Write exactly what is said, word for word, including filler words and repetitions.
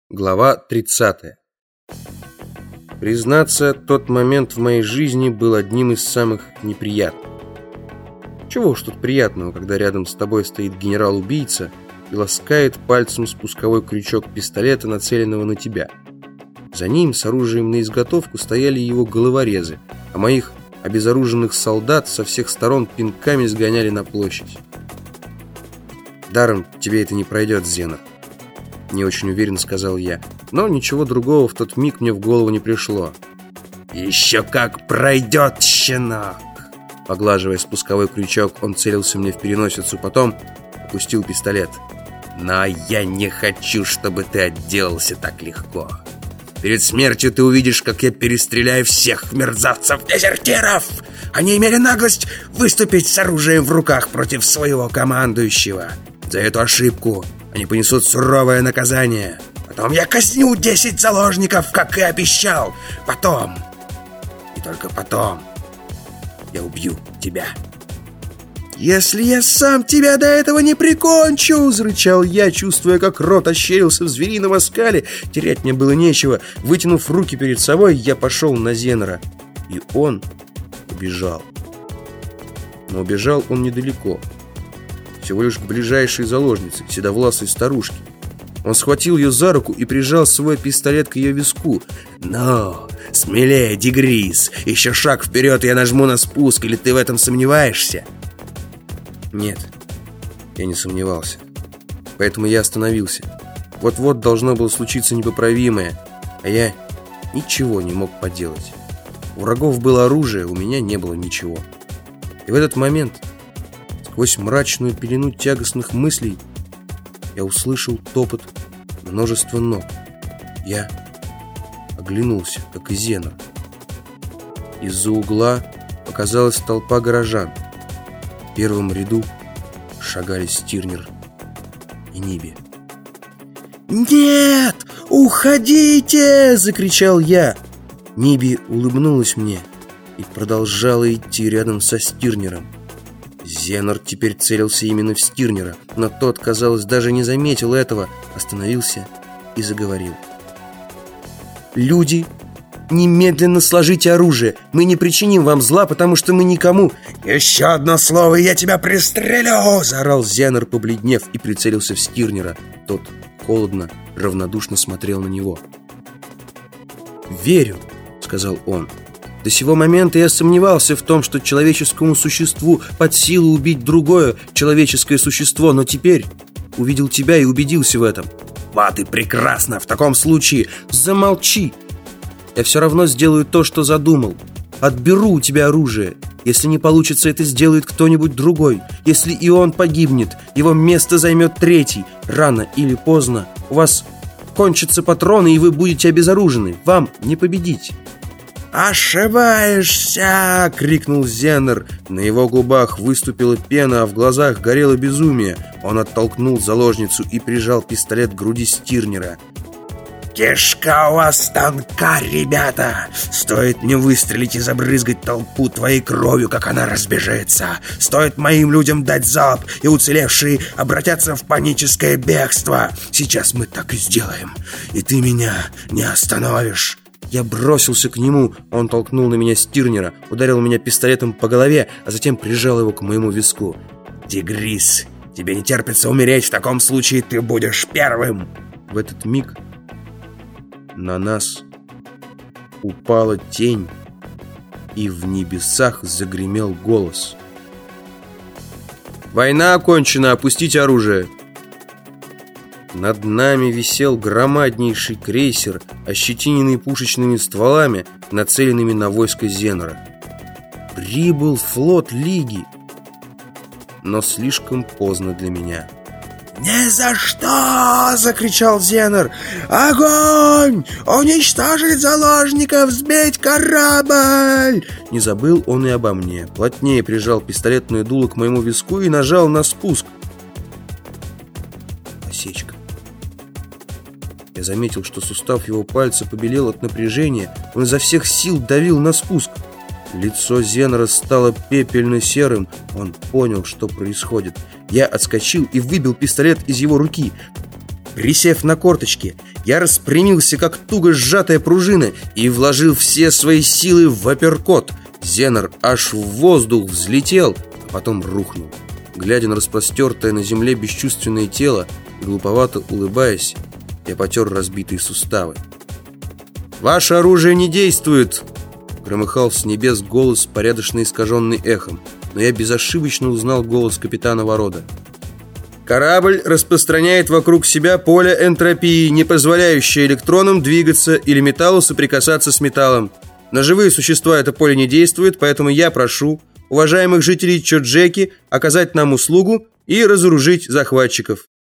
Глава тридцатая. Признаться, тот момент в моей жизни был одним из самых неприятных. Чего уж тут приятного, когда рядом с тобой стоит генерал-убийца и ласкает пальцем спусковой крючок пистолета, нацеленного на тебя. За ним с оружием на изготовку стояли его головорезы, а моих обезоруженных солдат со всех сторон пинками сгоняли на площадь. «Даром тебе это не пройдет, Зенор», — не очень уверенно сказал я. Но ничего другого в тот миг мне в голову не пришло. «Еще как пройдет, щенок!» Поглаживая спусковой крючок, он целился мне в переносицу, потом опустил пистолет. «Но я не хочу, чтобы ты отделался так легко. Перед смертью ты увидишь, как я перестреляю всех мерзавцев-дезертиров! Они имели наглость выступить с оружием в руках против своего командующего. За эту ошибку они понесут суровое наказание. Потом я казню десять заложников, как и обещал. Потом, и только потом, я убью тебя». «Если я сам тебя до этого не прикончу!» — зарычал я, чувствуя, как рот ощерился в зверином оскале. Терять мне было нечего. Вытянув руки перед собой, я пошел на Зенора. И он убежал. Но убежал он недалеко. Всего лишь к ближайшей заложнице, седовласой старушке. Он схватил ее за руку и прижал свой пистолет к ее виску. «Ну, смелее, Дегрис! Еще шаг вперед, и я нажму на спуск, или ты в этом сомневаешься?» Нет, я не сомневался. Поэтому я остановился. Вот-вот должно было случиться непоправимое, а я ничего не мог поделать. У врагов было оружие, у меня не было ничего. И в этот момент, сквозь мрачную пелену тягостных мыслей, я услышал топот множества ног. Я оглянулся, как и Зенор. Из-за угла показалась толпа горожан. В первом ряду шагали Стирнер и Ниби. «Нет! Уходите!» — закричал я. Ниби улыбнулась мне и продолжала идти рядом со Стирнером. Зенор теперь целился именно в Стирнера, но тот, казалось, даже не заметил этого, остановился и заговорил. «Люди, немедленно сложите оружие. Мы не причиним вам зла, потому что мы никому...» «Еще одно слово, и я тебя пристрелю!» — заорал Зенор, побледнев, и прицелился в Стирнера. Тот холодно, равнодушно смотрел на него. «Верю», — сказал он. «До сего момента я сомневался в том, что человеческому существу под силу убить другое человеческое существо, но теперь увидел тебя и убедился в этом». «Вот и прекрасно! В таком случае замолчи! Я все равно сделаю то, что задумал. Отберу у тебя оружие. Если не получится, это сделает кто-нибудь другой. Если и он погибнет, его место займет третий. Рано или поздно у вас кончатся патроны, и вы будете обезоружены. Вам не победить». «Ошибаешься!» — крикнул Зенор. На его губах выступила пена, а в глазах горело безумие. Он оттолкнул заложницу и прижал пистолет к груди Стирнера. «Кишка у вас тонка, ребята! Стоит мне выстрелить и забрызгать толпу твоей кровью, как она разбежится! Стоит моим людям дать залп, и уцелевшие обратятся в паническое бегство! Сейчас мы так и сделаем, и ты меня не остановишь!» Я бросился к нему. Он толкнул на меня Стирнера, ударил меня пистолетом по голове, а затем прижал его к моему виску. «Дегрис, тебе не терпится умереть, в таком случае ты будешь первым!» В этот миг на нас упала тень, и в небесах загремел голос. «Война окончена, опустите оружие!» Над нами висел громаднейший крейсер, ощетиненный пушечными стволами, нацеленными на войско Зенора. Прибыл флот Лиги, но слишком поздно для меня. «Ни за что!» — закричал Зенор. «Огонь! Уничтожить заложников! Сбить корабль!» Не забыл он и обо мне. Плотнее прижал пистолетное дуло к моему виску и нажал на спуск. Осечка. Я заметил, что сустав его пальца побелел от напряжения. Он изо всех сил давил на спуск. Лицо Зенора стало пепельно-серым. Он понял, что происходит. Я отскочил и выбил пистолет из его руки. Присев на корточки, Я распрямился, как туго сжатая пружина, и вложил все свои силы в апперкот. Зенор аж в воздух взлетел, а потом рухнул. Глядя на распростертое на земле бесчувственное тело, глуповато улыбаясь, я потер разбитые суставы. «Ваше оружие не действует!» Громыхал с небес голос, порядочно искаженный эхом, но я безошибочно узнал голос капитана Ворода. «Корабль распространяет вокруг себя поле энтропии, не позволяющее электронам двигаться или металлу соприкасаться с металлом. На живые существа это поле не действует, поэтому я прошу уважаемых жителей Чоджеки оказать нам услугу и разоружить захватчиков».